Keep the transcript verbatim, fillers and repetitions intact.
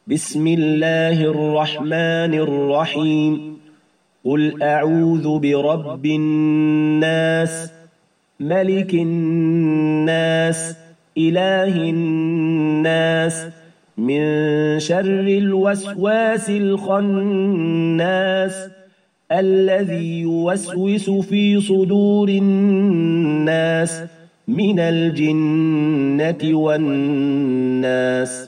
بسم الله الرحمن الرحيم قل أعوذ برب الناس ملك الناس إله الناس من شر الوسواس الخناس الذي يوسوس في صدور الناس من الجنة والناس.